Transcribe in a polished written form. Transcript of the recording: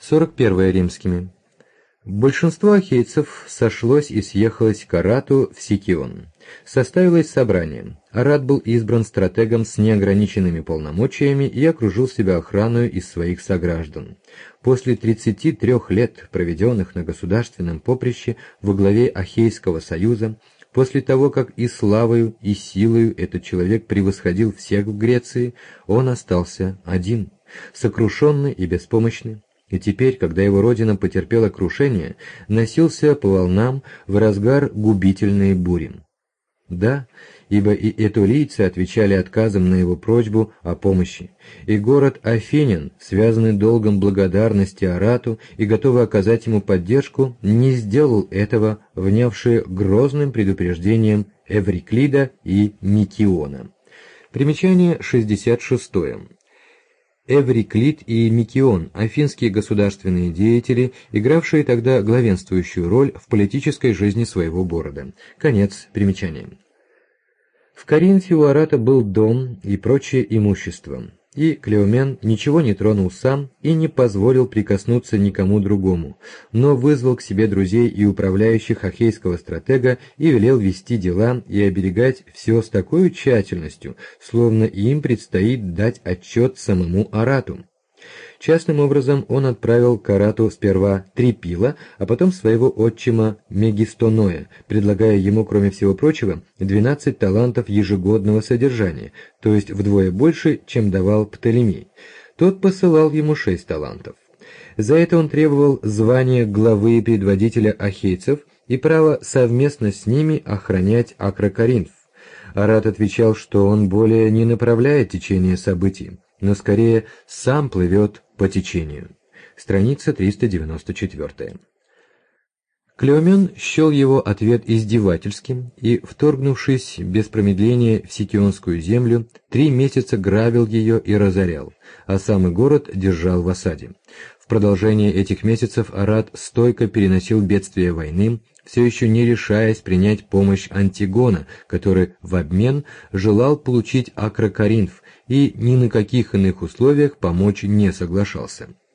41 римскими. Большинство ахейцев сошлось и съехалось к Арату в Сикион. Составилось собрание. Арат был избран стратегом с неограниченными полномочиями и окружил себя охраной из своих сограждан. После 33 лет, проведенных на государственном поприще во главе Ахейского союза, после того, как и славою, и силою этот человек превосходил всех в Греции, он остался один, сокрушенный и беспомощный. И теперь, когда его родина потерпела крушение, носился по волнам в разгар губительной бури. Да, ибо и этолийцы отвечали отказом на его просьбу о помощи, и город Афинян, связанный долгом благодарности Арату и готовый оказать ему поддержку, не сделал этого, внявши грозным предупреждением Эвриклида и Микиона. Примечание 66. Эвриклид и Микион – афинские государственные деятели, игравшие тогда главенствующую роль в политической жизни своего города. Конец примечания. В Коринфе у Арата был дом и прочее имущество, и Клеомен ничего не тронул сам и не позволил прикоснуться никому другому, но вызвал к себе друзей и управляющих ахейского стратега и велел вести дела и оберегать все с такой тщательностью, словно им предстоит дать отчет самому Арату. Частным образом он отправил к Арату сперва Трипила, а потом своего отчима Мегистоноя, предлагая ему, кроме всего прочего, 12 талантов ежегодного содержания, то есть вдвое больше, чем давал Птолемей. Тот посылал ему 6 талантов. За это он требовал звания главы и предводителя ахейцев и право совместно с ними охранять Акрокоринф. Арат отвечал, что он более не направляет течение событий, но скорее сам плывет по течению. Страница 394. Клеомен счел его ответ издевательским и, вторгнувшись без промедления в Сикионскую землю, 3 месяца грабил ее и разорял, а самый город держал в осаде. В продолжение этих месяцев Арат стойко переносил бедствия войны, все еще не решаясь принять помощь Антигона, который в обмен желал получить Акрокоринф и ни на каких иных условиях помочь не соглашался.